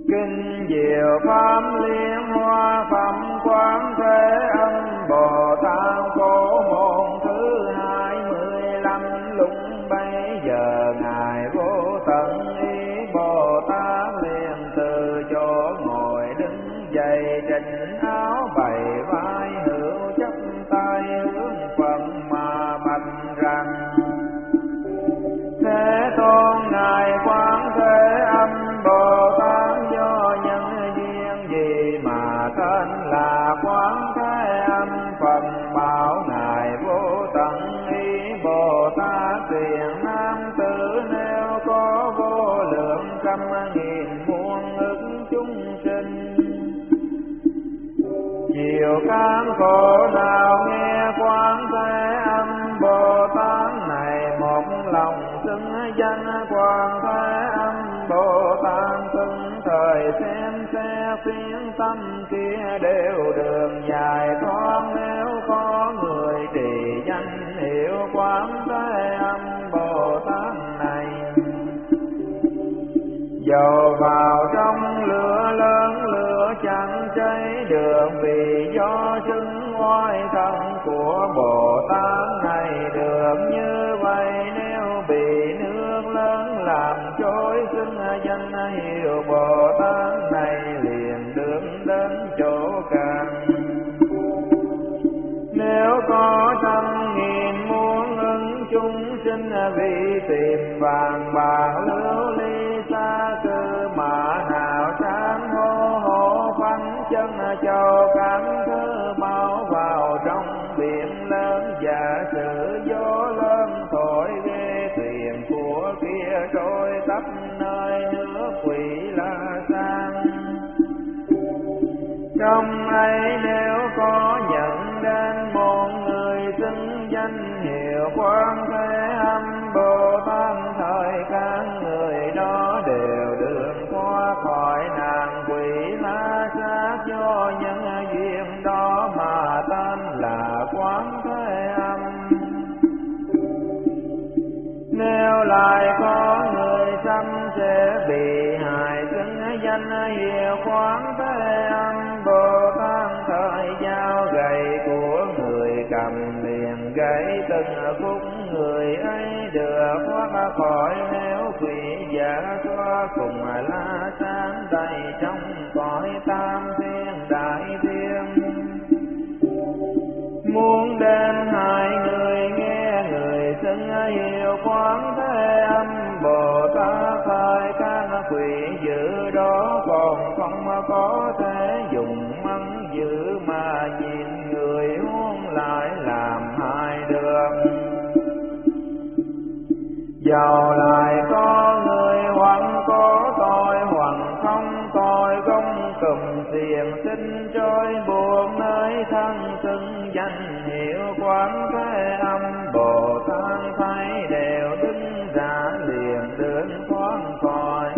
Kinh diệu pháp liên hoa phẩm quán thế âm Bồ Tát Phổ môn thứ 25. Lúc bấy giờ ngài vô tận ý Bồ Tát liền từ chỗ ngồi đứng dậy, trịnh áo bày vai, hữu chắp tay hướng Phật mà bạch rằng: Thế Tôn ngài quán thế âm Bồ Tát do nhân duyên gì mà tên là quán thế âm? Phật bảo ngài vô tận ý Bồ Tát tiền nam tử, nếu có vô lượng trăm nghìn muôn ức chúng sinh chịu cám khổ nào nghe quán thế âm Bồ Tát này, một lòng xưng danh quán thế âm Bồ Tát, từng thời xem xét phiến tâm kia đều đường dài thoát. Nếu có người trì danh hiệu quán thế âm Bồ Tát này, dầu vào trong lửa lớn lửa chẳng cháy được, vì do chứng oai thần của Bồ Tát này được như vậy. Nếu bị nước lớn làm trôi, xưng danh hiệu Bồ Tát này liền được đến chỗ càng. Nếu có trăm nghìn muôn ứng chúng sinh vì tìm vàng bạc lưu ly xa cư, mà nào sáng hô hô phanh chân châu cảm thứ bao vào trong biển lớn. Giả sử gió lớn thổi ghê, thuyền của kia trôi tấp nơi nước Quỷ La Sang. Trong ấy nếu có nhận đến một người xưng danh hiệu quán thế âm Bồ Tát, thời các người đó đều được thoát khỏi nạn Quỷ La Sát. Do nhân duyên đó mà tên là quán thế âm. Nếu lại có người xâm sẽ bị hại, xưng danh hiệu quán thế âm Bồ Tát, thời dao gậy của người cầm liền gãy từng phút, người ấy được thoát khỏi. Nếu quỷ giả xóa cùng La Sát đầy trong cõi tam thiên đại thiên, muốn đến hai người nghe người xưng hiệu quán thế âm Bồ Tát, thời các quỷ dữ đó còn không có thể dùng mắng dữ mà nhìn người huống lại làm hại được. Dầu lại có người hoặc có tội hoặc không tội, không cùng xiềng sinh trôi buộc nơi thân xưng danh hiệu quán thế âm Bồ Tát, thấy đều đứng ra liền đường thoát khỏi.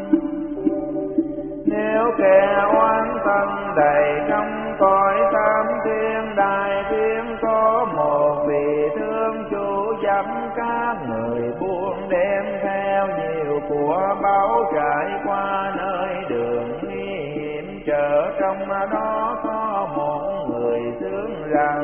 Nếu kẻ oán thân đầy trong cõi tam thiên đại thiên, có một vị thương chủ dẫm các người buôn đem theo nhiều của báu, trải qua nơi đường nguy hiểm chợ, trong đó có một người sướng rằng: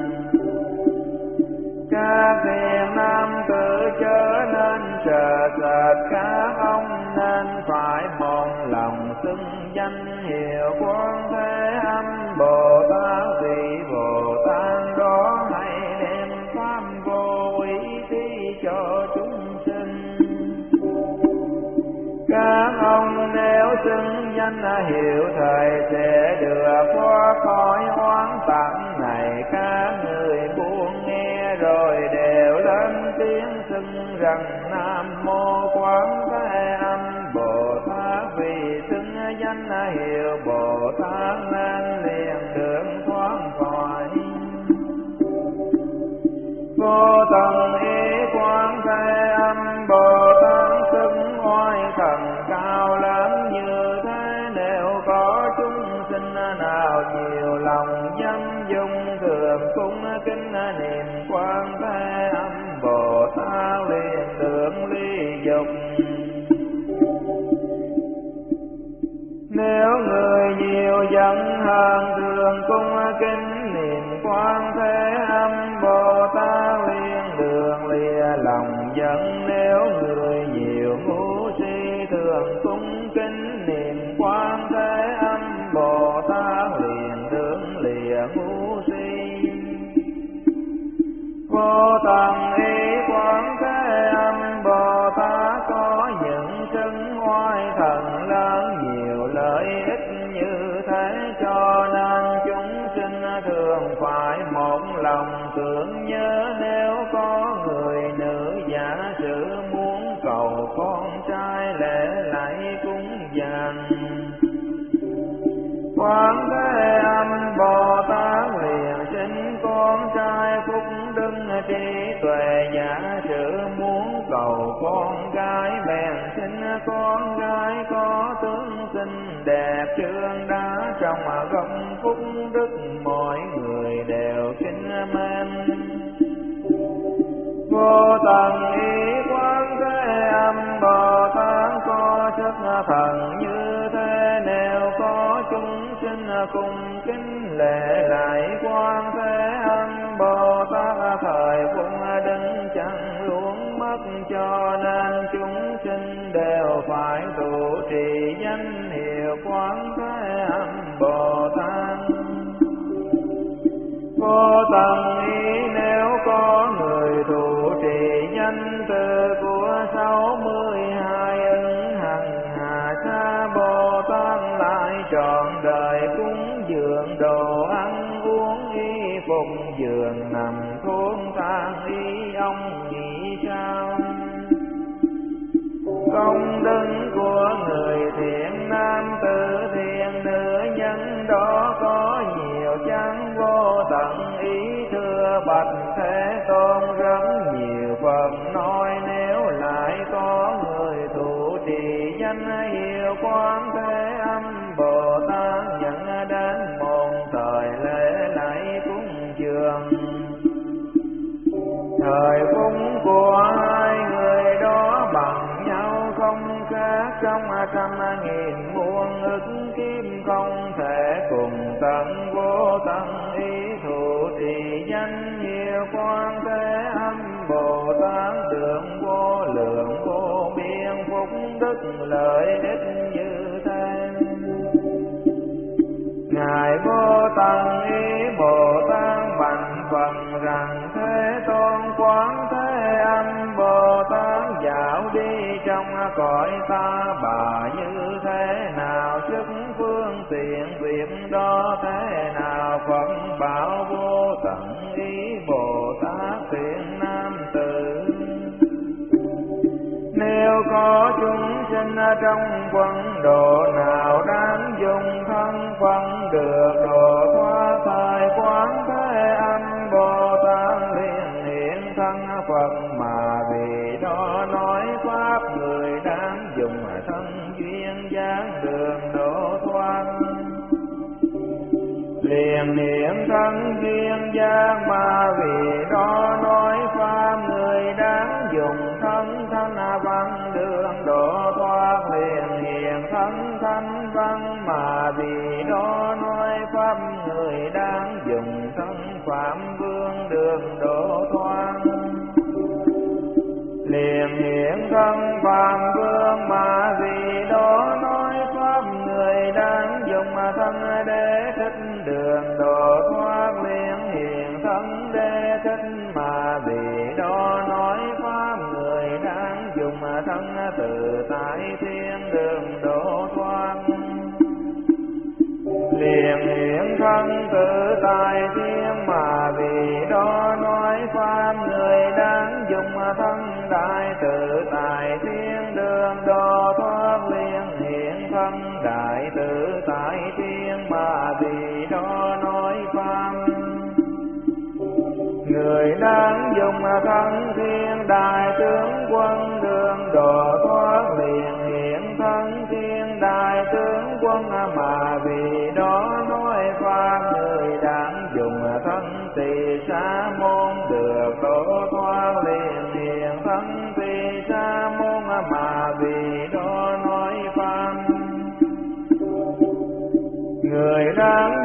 Các thiện nam tử chớ nên sợ sệt, các ông nên phải một lòng xưng danh hiệu quán thế âm Bồ Tát. Vì Bồ Tát đó hay đem pháp vô úy thí cho chúng sinh. Các ông nếu xưng danh hiệu thầy sẽ được thoát khỏi oán tặng này. Các người buông nghe rồi đều lên tiếng xưng rằng: Nam mô quán thế âm Bồ Tát. Vì xưng danh hiệu Bồ Tát nên liền được thoát khỏi vô tận ý quán thế âm Bồ Tát. Xưng oai thần cao lớn như thế, nếu có chúng sinh nào nhiều lòng dâm dung, thường cung kính niệm quán thế âm Bồ Tát, liền được ly dục. hơn thường cung kính niệm Quan Thế Âm Bồ Tát liên đường lìa lòng giận. Nếu người nhiều ngu si thường cung kính niệm Quan Thế Âm Bồ Tát liền đường lìa ngu si. Vô tận ý Quán Thế Âm Bồ Tát có những xưng oai thần lớn nhiều lợi ích như thế, cho nên chúng sinh thường phải một lòng tưởng nhớ. Nếu có người nữ giả sử muốn cầu con trai lễ lạy cúng dường, Quán Thế Âm Bồ Tát liền sinh con trai phúc đức trí tuệ. Giả sử muốn cầu con gái bèn sinh con gái có tướng xinh đẹp trương đá. Trong gốc phúc đức mọi người đều kính mến. Vô tận ý Quán Thế Âm Bồ Tát có sức thần như thế. Nếu có chúng sinh cùng kính lễ lại Quán Thế Âm Bồ Tát, thời phúc đứng chẳng luôn mất. Cho nên chúng sinh đều phải trụ trì danh hiệu Quán Thế Âm Bồ Tát. Vô tận ý nếu có người trụ trì danh từ của 62 ứng hằng hà sa Bồ Tát, lại trọn đời cúng dường đồ ăn uống y phục giường nằm thuốc thang y. Ông nghĩ sao? Công đức của người thiện nam tử thiện nữ nhân đó có nhiều chăng vô tận ý. Thưa bạch Thế Tôn rất nhiều phần nói. Nếu lại có người trụ trì danh hiệu Quán Thế Âm Bồ Tát, nhận đến một thời lễ lạy cúng dường, thời phúc của hai người đó bằng nhau không khác. Trong 100.000 muôn ức kiếp không thể cùng tận. Vô tận ý thụ trì danh hiệu Quán Thế Âm Bồ Tát, được vô lượng vô biên phúc đức lợi ích như thế. Ngài Vô Tận ý Bồ Tát bạch phần rằng: Thế Tôn, Quán Thế Âm Bồ Tát dạo đi trong cõi ta bà, như thế nào sức phương tiện việc đó, thế nào Phật bảo Vô Tận ý Bồ Tát thiện nam tử. Nếu có chúng sinh trong quân độ nào đáng dùng thân phận được độ thoát, thời Quán Thế Âm Bồ Tát liền hiện thân Phật, mà vì đó nói pháp người đáng dùng thân duyên dáng đường độ thoát. Liền hiện thân duyên dáng, mà vì đó nói pháp người đáng dùng thân văn đường độ thoát. Liền hiện thân thanh văn, mà vì đó nói pháp người đáng dùng thân phạm vương đường độ thoát. Liền hiện thân phạm vương, mà vì đó nói pháp người đáng dùng thân đế thích đường độ thoát. Liền hiện thân đế thích, mà vì đó nói pháp người đáng dùng thân tự tại thiên đường độ thoát. Liền hiện thân tự tại thiên, mà vì đó nói pháp người đáng dùng thân đại tự tại thiên đường độ thoát. Liền hiện thân đại tự tại thiên, mà vì đó nói pháp người đáng dùng thân thiên đại tướng quân đường độ thoát. Liền hiện thân thiên đại tướng quân, mà vì đó nói pháp người đáng dùng thân tỳ sa môn được độ thoát. Liền hiện thân tỳ sa môn, mà vì đó nói pháp người đáng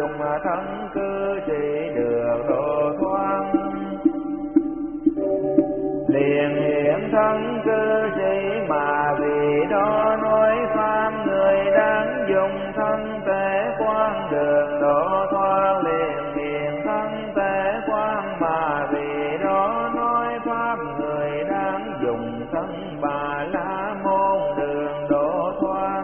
dùng thân cư sĩ được độ thoát. Liền hiện thân cư sĩ mà vì đó nói pháp, người đáng dùng thân tế quan đường độ thoát. Liền hiện thân tế quan mà vì đó nói pháp, người đáng dùng thân Bà La Môn đường độ thoát.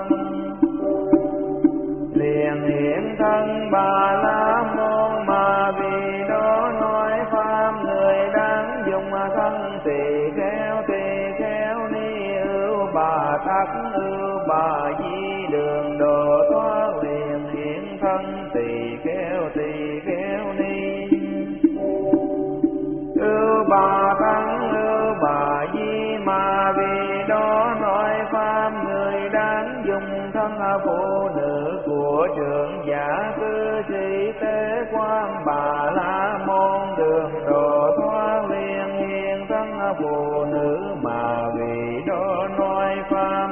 Liền hiện thân Bà La Môn mà vì đó nói pháp, người đáng dùng thân tỳ kheo ni ưu bà tắc ưu bà di đường độ thoát. Liền hiện thân tỳ kheo ni ưu bà tắc ưu bà di mà vì đó nói pháp, người đáng dùng thân phụ nữ của trưởng giả cư sĩ tế quan Bà La Môn đường độ thoát. Liền hiện thân phụ nữ mà vì đó nói pháp,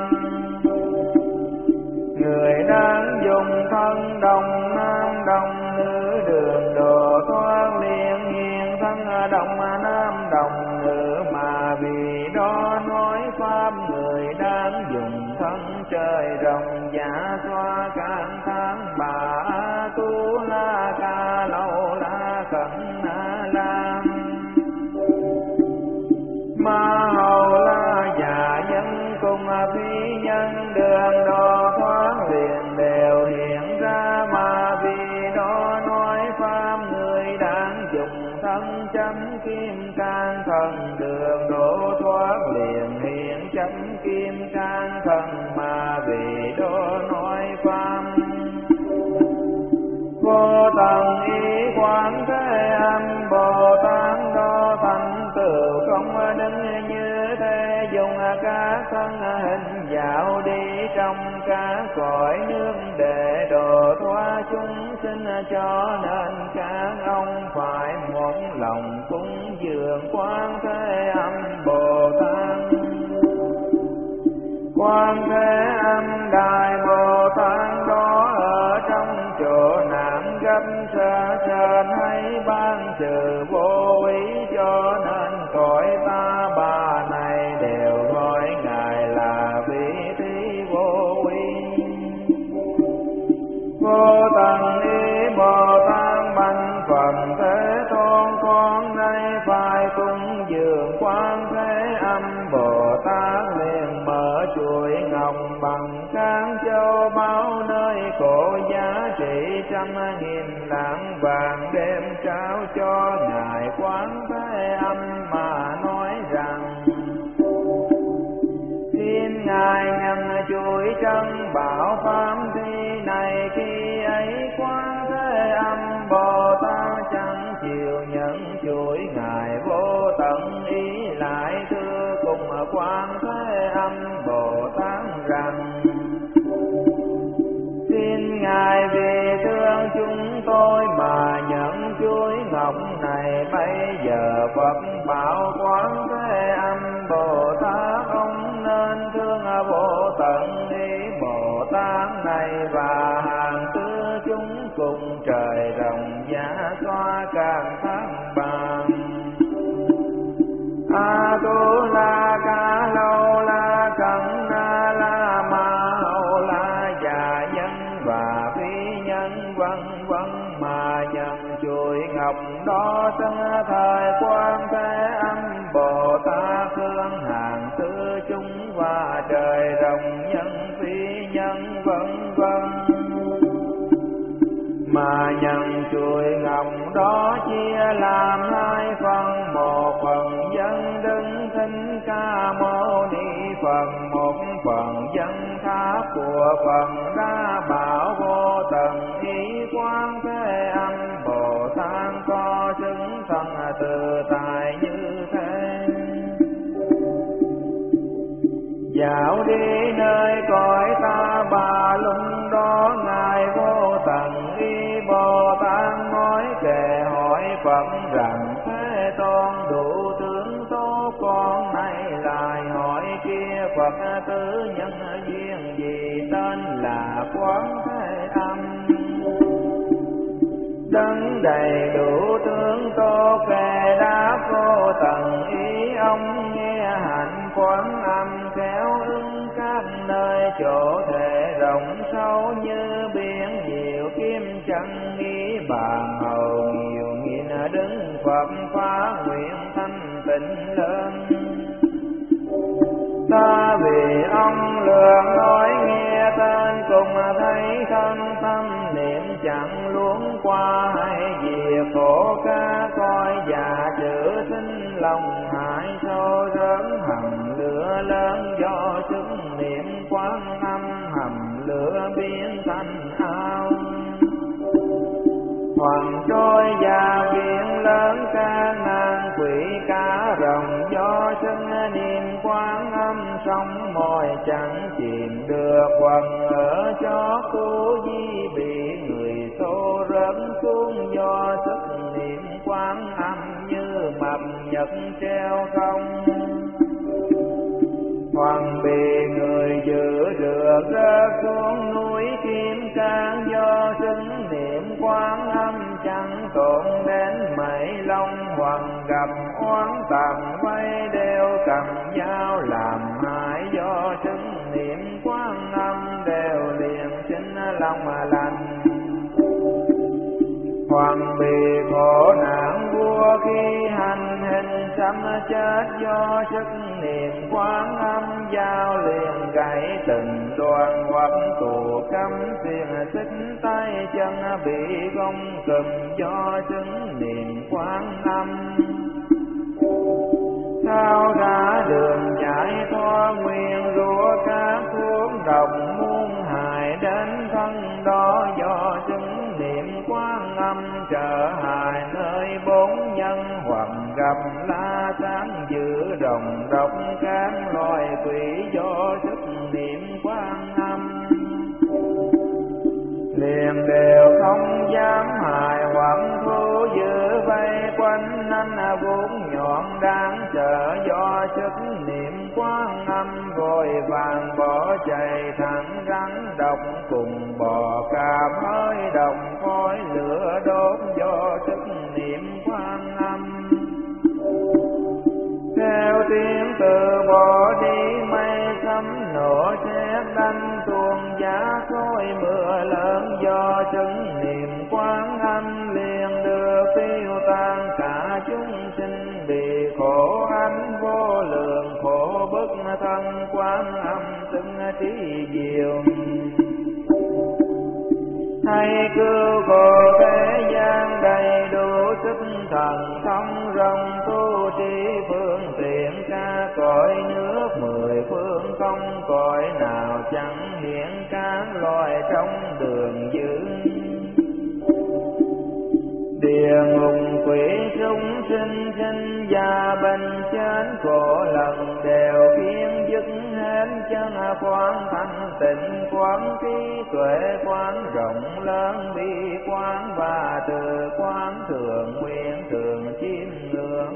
người đáng dùng thân đồng nam đồng nữ đường độ thoát. Liền hiện thân đồng nam đồng nữ mà vì đó nói pháp, người đáng dùng thân trời rộng dạ xoa can tháng Bà Tu La Ca Lâu La Cẩn Na Lam Ma Hầu La Già Nhân cùng phi nhân đường độ thoát. Liền đều hiện ra mà vì đó nói pháp, người đáng dùng thân chánh kim cang thần đường độ thoát. Liền hiện chánh kim cang thần mà vì đó nói pháp, vô tận ý quán thế âm Bồ Tát đó thành tựu công đức như thế, dùng các thân hình dạo đi trong các cõi nước để độ thoát chúng sinh, cho nên các ông phải một lòng cúng dường quán thế âm Bồ Tát. Quan Thế Âm Đại Bồ Tát đó ở trong chỗ nạn gấp sơ sên hay ban trừ vô ý, cho nên cõi ta bà này đều gọi Ngài là vị trí vô ý. Vô tận ý Bồ Tát bạch Phật Thế Tôn, con nay phải cúng dường Quan Thế Âm Bồ Tát. Liền mở chuỗi ngọc bằng các châu báu, nơi cổ giá trị 100.000 lạng vàng, đem trao cho Ngài Quán Thế Âm mà nói rằng: xin Ngài nhận chuỗi trân bảo pháp thi này. Khi ấy Quán Thế Âm Bồ Tát chẳng chịu nhận chuỗi, Ngài vô tận ý lại thưa cùng Quán Thế Âm Bồ Tát rằng: xin Ngài vì thương chúng tôi mà nhận chuỗi ngọc này. Bây giờ Phật bảo Quán Thế Âm Bồ Tát, ông nên thương vô tận ý Bồ Tát này, và hàng tư chúng cùng trời rộng giá xoa càng tháng bàn. A Tu La Ca Lâu La Cẩn Na La Ma Hầu La Già Nhân và phi nhân vân vân mà nhận chuỗi ngọc đó. Xưng thời Quan Thế Âm Bồ Tát thương hàng tư chúng và trời rộng nhân phi nhân vân vân mà nhận chuỗi ngọc đó, chia làm hai phần. Một phần dân đứng Thích Ca Mâu Ni Phật, một phần dân tháp của Phật Đa Bảo vô tận ý Quán Thế Âm Bồ Tát có chứng thân tự tại như thế. Dạo đi nơi cõi ta bà lung đó, Ngài vô tận ý Bồ Tát nói kệ hỏi Phật rằng: Thế Tôn đủ tướng số con này lại hỏi kia, Phật tứ nhân duyên gì tên là Quán Thế Âm? Đấng đầy đủ tướng tô kề đáp vô tận ý ông, nghe hạnh quán âm khéo ứng các nơi chỗ thể rộng sâu như biển nhiều kim chân nghi bàn hầu nhiều nghìn đứng Phật phá nguyện thanh tịnh lớn. Ta vì ông lượng nói nghe tên cùng thấy thân tâm niệm chẳng luống qua hay diệt khổ ca coi già chữ sinh lòng hại sâu rớn hầm lửa lớn do sức niệm quán âm hầm lửa biến thành ao. Hoàng trôi và biển lớn ca nan quỷ cá rồng do sinh niệm quán âm sông mồi chẳng chìm được. Quần ở chó cô di bị người xô rớt xuống do sức niệm quán âm như mập nhật treo không. Hoàng bị người giữ được rớt xuống núi Kim Cang do xứng niệm quán âm chẳng tổn đến mảy long. Hoàng gặp oán tầm vây đều cầm dao làm hại do xứng niệm quán âm đều liền sinh lòng lành. Hoàng bị khổ nạn vua khi hành hình sấm chết do sức niệm quán âm giao liền gãy từng đoàn hoặc tù cấm xiềng xích tay chân bị gông cùm do sức niệm quán âm. Sao ra đường giải thoát nguyên rủa các thuốc độc muôn hại đến thân đó do sức niệm quán âm trở hại nơi bốn nhân. Hoặc gặp la sáng giữ đồng độc các loài quỷ do sức niệm quán âm liền đều không dám hại. Hoặc thú giữ vây quanh nanh vuốt nhọn đáng sợ do sức niệm quán âm vội vàng bỏ chạy thẳng rắn độc cùng bò cạp hơi đồng khói lửa đốt do sức niệm quán âm. Theo tiếng từ bỏ đi mây sấm nổ xét đánh tuôn giá khói mưa lớn do sức niệm quán âm liền đưa tiêu tan. Cả chúng sinh bị khổ ánh vô lượng khổ bức thân quán âm xưng trí diệu. Hay cứu khổ thế gian đầy đủ sức thần thông rộng tu trí phương tiện ca cõi nước mười phương không cõi nào chẳng hiện các loài trong đường giữ. Địa ngục quỷ chúng sinh sinh già bệnh chết khổ lần đều khiến dứt hết chân quán thanh tịnh quán trí tuệ quán rộng lớn bi quán và từ quán thường nguyện thường chiêm ngưỡng.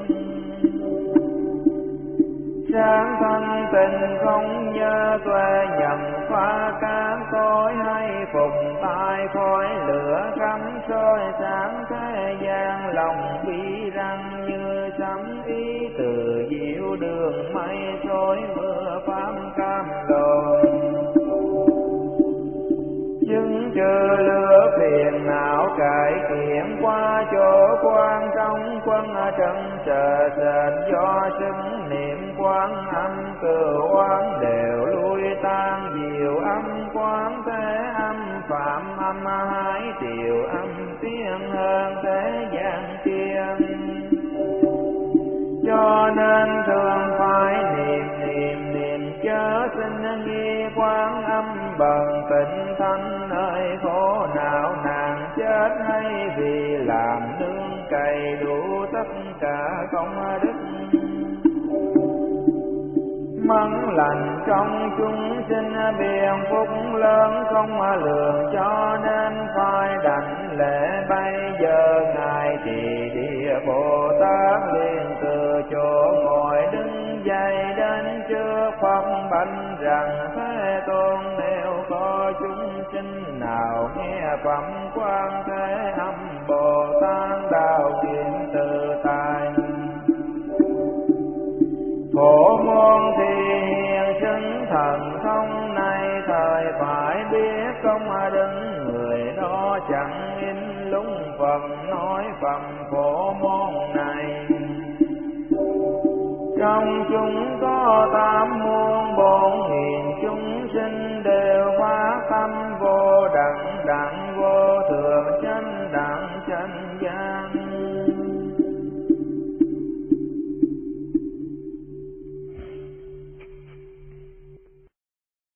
Sáng thanh tịnh không nhớ tuệ nhầm phá các cõi hay phùng tai khói lửa cắm soi sáng thế gian lòng bi răng như sấm ý từ diệu đường mây trôi mưa pháp cam lồn. Chứng trừ lửa phiền não cải kiện qua chỗ quan trong quân trần sợ sệt do xứng niệm quán âm cửu oán đều lui tan diệu âm quán thế âm phạm âm hai triệu âm tiếng hơn thế gian tiên. Cho nên thường phải niệm chớ sinh nghi quán âm bằng tịnh thanh nơi khổ não nàng chết hay vì làm nương cày đủ tất cả công đức. Mắng lành trong chúng sinh biện phúc lớn không lường cho nên phải đảnh lễ. Bây giờ ngài thì địa Bồ Tát liền từ chỗ ngồi đứng dậy đến trước Phật bạch rằng thế tôn nếu có chúng sinh nào nghe phẩm quan thế âm Bồ Tát đạo kiện tự tại. Phổ môn thì hiện sinh thần thông này, thời phải biết công đứng người đó chẳng in lung phần nói phần phổ môn này. Trong chúng có 8 muôn 4.000 chúng sinh đều phát tâm vô đẳng đẳng vô thượng chánh đẳng chánh giác.